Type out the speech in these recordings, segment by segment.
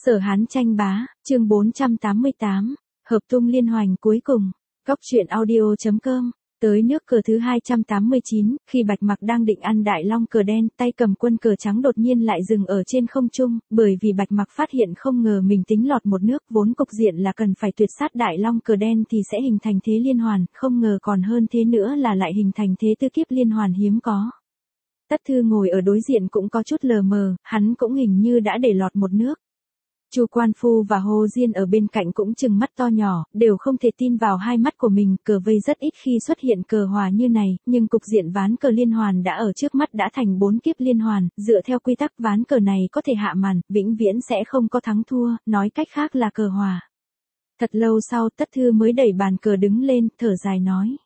Sở Hán tranh bá, chương 488, hợp tung liên hoành cuối cùng. Góc truyện audio.com. Tới nước cờ thứ 289, khi Bạch Mặc đang định ăn đại long cờ đen, tay cầm quân cờ trắng đột nhiên lại dừng ở trên không trung, bởi vì Bạch Mặc phát hiện không ngờ mình tính lọt một nước, vốn cục diện là cần phải tuyệt sát đại long cờ đen thì sẽ hình thành thế liên hoàn, không ngờ còn hơn thế nữa là lại hình thành thế tư kiếp liên hoàn hiếm có. Tất Thư ngồi ở đối diện cũng có chút lờ mờ, hắn cũng hình như đã để lọt một nước. Chu Quan Phu và Hồ Diên ở bên cạnh cũng trừng mắt to nhỏ, đều không thể tin vào hai mắt của mình, cờ vây rất ít khi xuất hiện cờ hòa như này, nhưng cục diện ván cờ liên hoàn đã ở trước mắt đã thành 4 kiếp liên hoàn, dựa theo quy tắc ván cờ này có thể hạ màn, vĩnh viễn sẽ không có thắng thua, nói cách khác là cờ hòa. Thật lâu sau Tất Thư mới đẩy bàn cờ đứng lên, thở dài nói.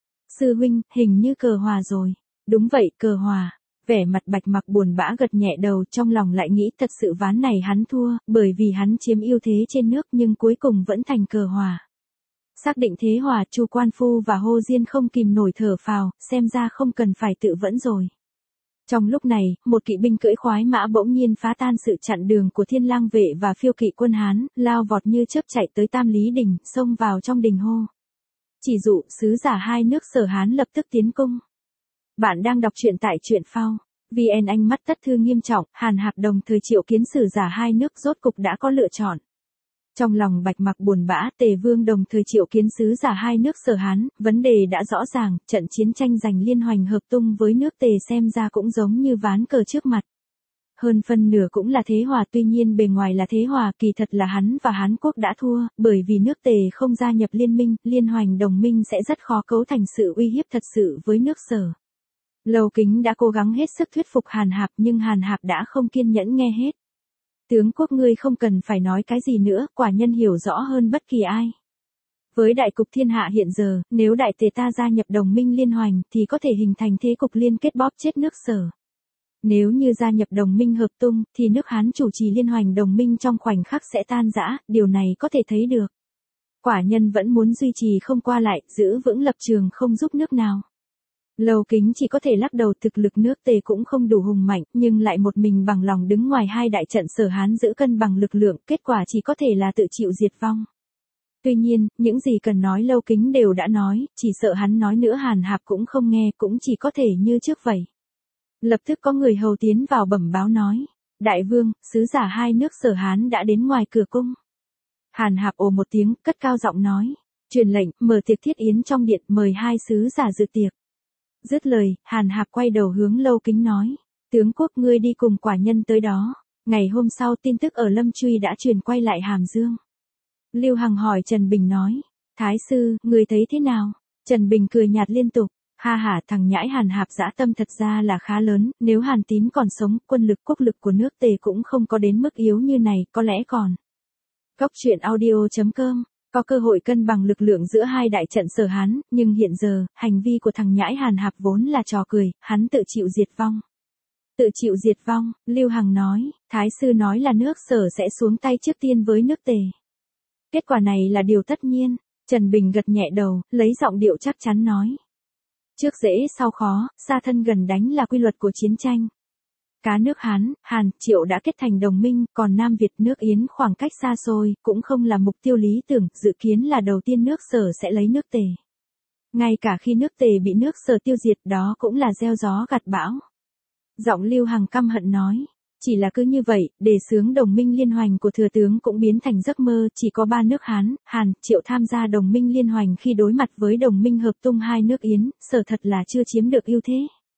Sư huynh, hình như cờ hòa rồi. Đúng vậy, cờ hòa. Vẻ mặt Bạch Mặc buồn bã gật nhẹ đầu, trong lòng lại nghĩ thật sự ván này hắn thua, bởi vì hắn chiếm ưu thế trên nước nhưng cuối cùng vẫn thành cờ hòa. Xác định thế hòa, Chu Quan Phu và Hồ Diên không kìm nổi thở phào, xem ra không cần phải tự vẫn rồi. Trong lúc này, một kỵ binh cưỡi khoái mã bỗng nhiên phá tan sự chặn đường của Thiên Lang vệ và phiêu kỵ quân Hán, lao vọt như chớp chạy tới Tam Lý Đình, xông vào trong đình hô. Chỉ dụ, sứ giả hai nước Sở Hán lập tức tiến cung. Bạn đang đọc truyện tại truyện phao. VN. Ánh mắt Tất Thư nghiêm trọng, Hàn Hạp đồng thời triệu kiến sử giả hai nước rốt cục đã có lựa chọn. Trong lòng Bạch Mặc buồn bã, Tề Vương đồng thời triệu kiến sứ giả hai nước Sở Hán, vấn đề đã rõ ràng, trận chiến tranh giành liên hoành hợp tung với nước Tề xem ra cũng giống như ván cờ trước mặt. Hơn phân nửa cũng là thế hòa, tuy nhiên bề ngoài là thế hòa, kỳ thật là hắn và Hán quốc đã thua, bởi vì nước Tề không gia nhập liên minh, liên hoành đồng minh sẽ rất khó cấu thành sự uy hiếp thật sự với nước Sở. Lâu Kính đã cố gắng hết sức thuyết phục Hàn Hạp nhưng Hàn Hạp đã không kiên nhẫn nghe hết. Tướng quốc ngươi không cần phải nói cái gì nữa, quả nhân hiểu rõ hơn bất kỳ ai. Với đại cục thiên hạ hiện giờ, nếu đại tề ta gia nhập đồng minh liên hoành thì có thể hình thành thế cục liên kết bóp chết nước Sở. Nếu như gia nhập đồng minh hợp tung thì nước Hán chủ trì liên hoành đồng minh trong khoảnh khắc sẽ tan rã, điều này có thể thấy được. Quả nhân vẫn muốn duy trì không qua lại, giữ vững lập trường không giúp nước nào. Lâu Kính chỉ có thể lắc đầu, thực lực nước Tề cũng không đủ hùng mạnh, nhưng lại một mình bằng lòng đứng ngoài hai đại trận Sở Hán giữ cân bằng lực lượng, kết quả chỉ có thể là tự chịu diệt vong. Tuy nhiên, những gì cần nói Lâu Kính đều đã nói, chỉ sợ hắn nói nữa Hàn Hạp cũng không nghe, cũng chỉ có thể như trước vậy. Lập tức có người hầu tiến vào bẩm báo nói, Đại Vương, sứ giả hai nước Sở Hán đã đến ngoài cửa cung. Hàn Hạp ồ một tiếng, cất cao giọng nói, truyền lệnh, mở tiệc thiết yến trong điện, mời hai sứ giả dự tiệc. Dứt lời, Hàn Hạp quay đầu hướng Lâu Kính nói, tướng quốc ngươi đi cùng quả nhân tới đó. Ngày hôm sau tin tức ở Lâm Truy đã truyền quay lại Hàm Dương. Lưu Hằng hỏi Trần Bình nói, Thái sư, ngươi thấy thế nào? Trần Bình cười nhạt liên tục, ha hả, thằng nhãi Hàn Hạp dã tâm thật ra là khá lớn, nếu Hàn Tín còn sống, quân lực quốc lực của nước Tề cũng không có đến mức yếu như này, có lẽ còn. Góc truyện audio.com. Có cơ hội cân bằng lực lượng giữa hai đại trận Sở Hán, nhưng hiện giờ, hành vi của thằng nhãi Hàn Hạp vốn là trò cười, hắn tự chịu diệt vong. Tự chịu diệt vong, Lưu Hằng nói, Thái sư nói là nước Sở sẽ xuống tay trước tiên với nước Tề. Kết quả này là điều tất nhiên, Trần Bình gật nhẹ đầu, lấy giọng điệu chắc chắn nói. Trước dễ sau khó, xa thân gần đánh là quy luật của chiến tranh. Cá nước Hán, Hàn, Triệu đã kết thành đồng minh, còn Nam Việt nước Yến khoảng cách xa xôi, cũng không là mục tiêu lý tưởng, dự kiến là đầu tiên nước Sở sẽ lấy nước Tề. Ngay cả khi nước Tề bị nước Sở tiêu diệt đó cũng là gieo gió gặt bão. Giọng Lưu Hằng căm hận nói, chỉ là cứ như vậy, đề xướng đồng minh liên hoành của thừa tướng cũng biến thành giấc mơ, chỉ có ba nước Hán, Hàn, Triệu tham gia đồng minh liên hoành khi đối mặt với đồng minh hợp tung hai nước Yến, Sở thật là chưa chiếm được ưu thế.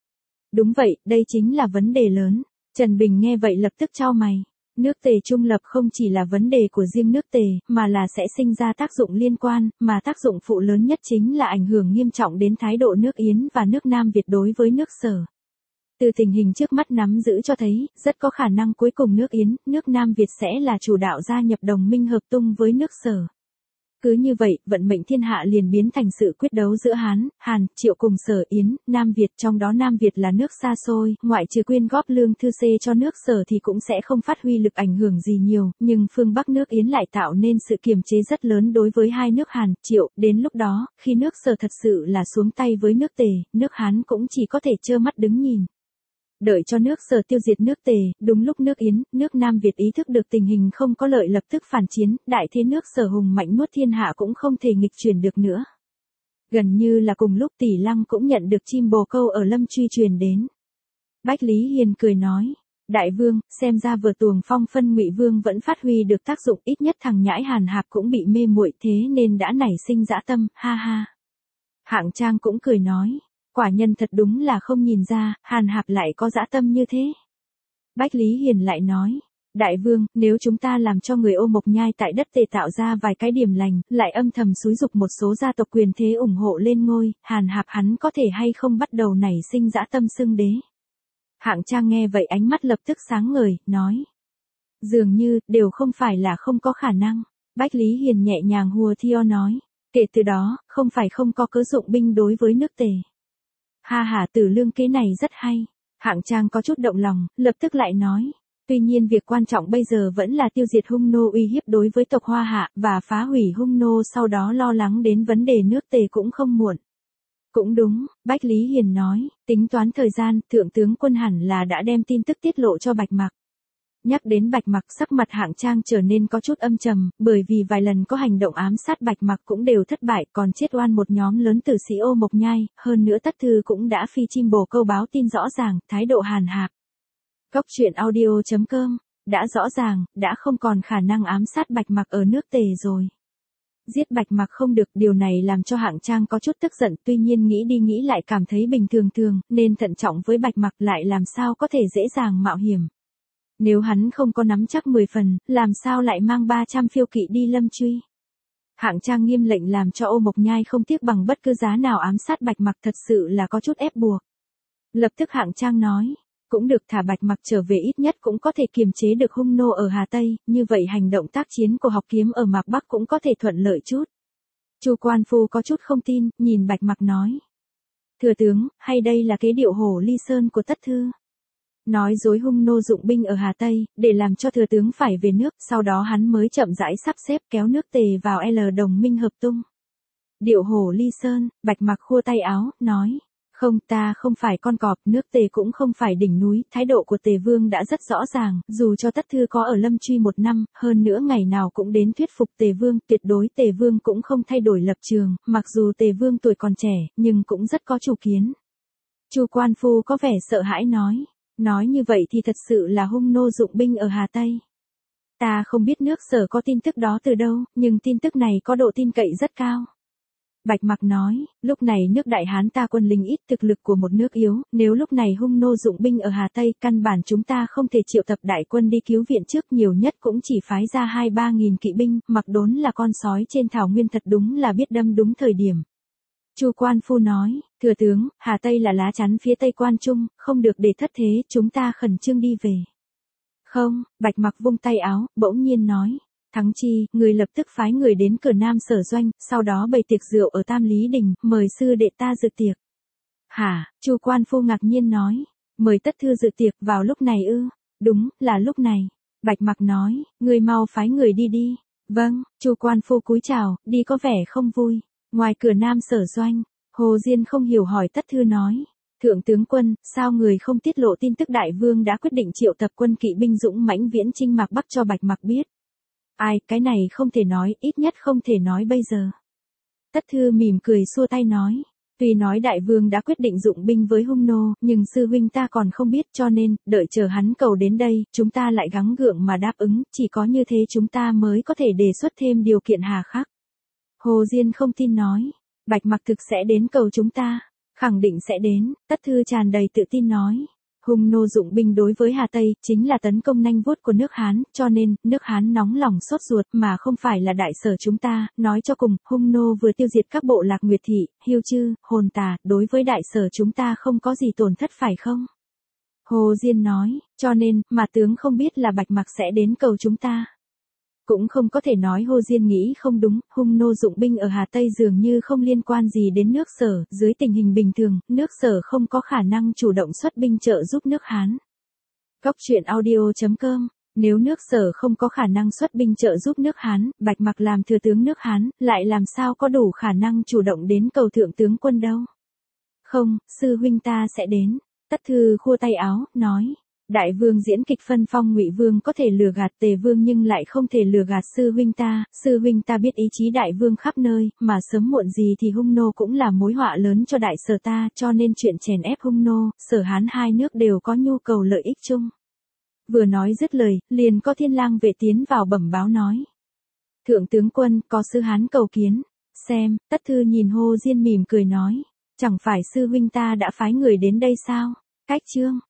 Đúng vậy, đây chính là vấn đề lớn. Trần Bình nghe vậy lập tức chau mày. Nước Tề trung lập không chỉ là vấn đề của riêng nước Tề, mà là sẽ sinh ra tác dụng liên quan, mà tác dụng phụ lớn nhất chính là ảnh hưởng nghiêm trọng đến thái độ nước Yến và nước Nam Việt đối với nước Sở. Từ tình hình trước mắt nắm giữ cho thấy, rất có khả năng cuối cùng nước Yến, nước Nam Việt sẽ là chủ đạo gia nhập đồng minh hợp tung với nước Sở. Cứ như vậy, vận mệnh thiên hạ liền biến thành sự quyết đấu giữa Hán, Hàn, Triệu cùng Sở Yến, Nam Việt, trong đó Nam Việt là nước xa xôi, ngoại trừ quyên góp lương thư xê cho nước Sở thì cũng sẽ không phát huy lực ảnh hưởng gì nhiều, nhưng phương Bắc nước Yến lại tạo nên sự kiềm chế rất lớn đối với hai nước Hàn, Triệu, đến lúc đó, khi nước Sở thật sự là xuống tay với nước Tề, nước Hán cũng chỉ có thể trơ mắt đứng nhìn. Đợi cho nước Sở tiêu diệt nước Tề, đúng lúc nước Yến, nước Nam Việt ý thức được tình hình không có lợi lập tức phản chiến, đại thế nước Sở hùng mạnh nuốt thiên hạ cũng không thể nghịch chuyển được nữa. Gần như là cùng lúc Tỷ Lăng cũng nhận được chim bồ câu ở Lâm Truy truyền đến. Bách Lý Hiền cười nói, đại vương, xem ra vừa tuồng phong phân Ngụy Vương vẫn phát huy được tác dụng, ít nhất thằng nhãi Hàn Hạp cũng bị mê muội thế nên đã nảy sinh dã tâm, ha ha. Hạng Trang cũng cười nói, quả nhân thật đúng là không nhìn ra, Hàn Hạp lại có dã tâm như thế. Bách Lý Hiền lại nói, đại vương, nếu chúng ta làm cho người Ô Mộc Nhai tại đất Tề tạo ra vài cái điểm lành, lại âm thầm xúi giục một số gia tộc quyền thế ủng hộ lên ngôi, Hàn Hạp hắn có thể hay không bắt đầu nảy sinh dã tâm xưng đế. Hạng Trang nghe vậy ánh mắt lập tức sáng ngời, nói, dường như, đều không phải là không có khả năng. Bách Lý Hiền nhẹ nhàng hùa theo nói, kể từ đó, không phải không có cớ dụng binh đối với nước Tề. Ha ha, Tử Lương kế này rất hay. Hạng Trang có chút động lòng, lập tức lại nói, tuy nhiên việc quan trọng bây giờ vẫn là tiêu diệt hung nô uy hiếp đối với tộc Hoa Hạ, và phá hủy hung nô sau đó lo lắng đến vấn đề nước Tề cũng không muộn. Cũng đúng, Bách Lý Hiền nói, tính toán thời gian, thượng tướng quân hẳn là đã đem tin tức tiết lộ cho Bạch Mặc. Nhắc đến Bạch Mặc, sắc mặt Hạng Trang trở nên có chút âm trầm, bởi vì vài lần có hành động ám sát Bạch Mặc cũng đều thất bại, còn chết oan một nhóm lớn tử sĩ Ô Mộc Nhai, hơn nữa Tất Thư cũng đã phi chim bồ câu báo tin rõ ràng, thái độ Hàn Hạp. Góc truyện audio.com, đã rõ ràng, đã không còn khả năng ám sát Bạch Mặc ở nước Tề rồi. Giết Bạch Mặc không được, điều này làm cho Hạng Trang có chút tức giận, tuy nhiên nghĩ đi nghĩ lại cảm thấy bình thường, nên thận trọng với Bạch Mặc, lại làm sao có thể dễ dàng mạo hiểm. Nếu hắn không có nắm chắc 10 phần, làm sao lại mang 300 phiêu kỵ đi Lâm Truy. Hạng Trang nghiêm lệnh làm cho Ô Mộc Nhai không tiếc bằng bất cứ giá nào ám sát Bạch Mặc, thật sự là có chút ép buộc. Lập tức Hạng Trang nói, cũng được, thả Bạch Mặc trở về ít nhất cũng có thể kiềm chế được hung nô ở Hà Tây, như vậy hành động tác chiến của Học Kiếm ở Mạc Bắc cũng có thể thuận lợi chút. Chu Quan Phu có chút không tin, nhìn Bạch Mặc nói, thừa tướng, hay đây là kế điệu Hổ Ly Sơn của Tất Thư? Nói dối hung nô dụng binh ở Hà Tây, để làm cho thừa tướng phải về nước, sau đó hắn mới chậm rãi sắp xếp kéo nước Tề vào L đồng minh hợp tung. Điệu Hổ Ly Sơn, Bạch Mặc khua tay áo, nói, không, ta không phải con cọp, nước Tề cũng không phải đỉnh núi, thái độ của Tề Vương đã rất rõ ràng, dù cho Tất Thư có ở Lâm Truy 1 năm, hơn nữa ngày nào cũng đến thuyết phục Tề Vương, tuyệt đối Tề Vương cũng không thay đổi lập trường, mặc dù Tề Vương tuổi còn trẻ, nhưng cũng rất có chủ kiến. Chu Quan Phu có vẻ sợ hãi nói như vậy thì thật sự là hung nô dụng binh ở Hà Tây. Ta không biết nước Sở có tin tức đó từ đâu, nhưng tin tức này có độ tin cậy rất cao. Bạch Mặc nói, lúc này nước Đại Hán ta quân lính ít, thực lực của một nước yếu, nếu lúc này hung nô dụng binh ở Hà Tây, căn bản chúng ta không thể triệu tập đại quân đi cứu viện trước, nhiều nhất cũng chỉ phái ra 2-3 nghìn kỵ binh, Mặc Đốn là con sói trên thảo nguyên, thật đúng là biết đâm đúng thời điểm. Chu Quan Phu nói, thừa tướng, Hà Tây là lá chắn phía Tây Quan Trung, không được để thất thế, chúng ta khẩn trương đi về. Không, Bạch Mặc vung tay áo, bỗng nhiên nói, Thắng Chi, người lập tức phái người đến cửa Nam Sở doanh, sau đó bày tiệc rượu ở Tam Lý Đình, mời sư đệ ta dự tiệc. Hả? Chu Quan Phu ngạc nhiên nói, mời Tất Thư dự tiệc vào lúc này ư? Đúng, là lúc này. Bạch Mặc nói, người mau phái người đi đi. Vâng, Chu Quan Phu cúi chào, đi có vẻ không vui. Ngoài cửa Nam Sở doanh, Hồ Diên không hiểu hỏi Tất Thư nói, thượng tướng quân, sao người không tiết lộ tin tức đại vương đã quyết định triệu tập quân kỵ binh dũng mãnh viễn chinh Mạc Bắc cho Bạch Mặc biết? Ai, cái này không thể nói, ít nhất không thể nói bây giờ. Tất Thư mỉm cười xua tay nói, tuy nói đại vương đã quyết định dụng binh với hung nô, nhưng sư huynh ta còn không biết, cho nên, đợi chờ hắn cầu đến đây, chúng ta lại gắng gượng mà đáp ứng, chỉ có như thế chúng ta mới có thể đề xuất thêm điều kiện hà khắc. Hồ Diên không tin nói, Bạch Mặc thực sẽ đến cầu chúng ta, khẳng định sẽ đến. Tất Thư tràn đầy tự tin nói, hung nô dụng binh đối với Hà Tây, chính là tấn công nanh vuốt của nước Hán, cho nên, nước Hán nóng lòng sốt ruột mà không phải là đại sở chúng ta, nói cho cùng, hung nô vừa tiêu diệt các bộ lạc Nguyệt Thị, Hiêu Chư, Hồn Tà, đối với đại sở chúng ta không có gì tổn thất phải không? Hồ Diên nói, cho nên, mà tướng không biết là Bạch Mặc sẽ đến cầu chúng ta. Cũng không có thể nói Hồ Diên nghĩ không đúng, hung nô dụng binh ở Hà Tây dường như không liên quan gì đến nước Sở, dưới tình hình bình thường, nước Sở không có khả năng chủ động xuất binh trợ giúp nước Hán. Góc truyện audio.com, nếu nước Sở không có khả năng xuất binh trợ giúp nước Hán, Bạch Mặc làm thừa tướng nước Hán, lại làm sao có đủ khả năng chủ động đến cầu thượng tướng quân đâu. Không, sư huynh ta sẽ đến. Tất Thư khua tay áo, nói. Đại vương diễn kịch phân phong Ngụy vương có thể lừa gạt Tề vương nhưng lại không thể lừa gạt sư huynh ta biết ý chí đại vương khắp nơi, mà sớm muộn gì thì Hung nô cũng là mối họa lớn cho đại Sở ta, cho nên chuyện chèn ép Hung nô, Sở Hán hai nước đều có nhu cầu lợi ích chung. Vừa nói dứt lời, liền có Thiên lang vệ tiến vào bẩm báo nói. Thượng tướng quân, có sư Hán cầu kiến. Xem, Tất Thư nhìn Hồ Diên mỉm cười nói. Chẳng phải sư huynh ta đã phái người đến đây sao? Cách chương.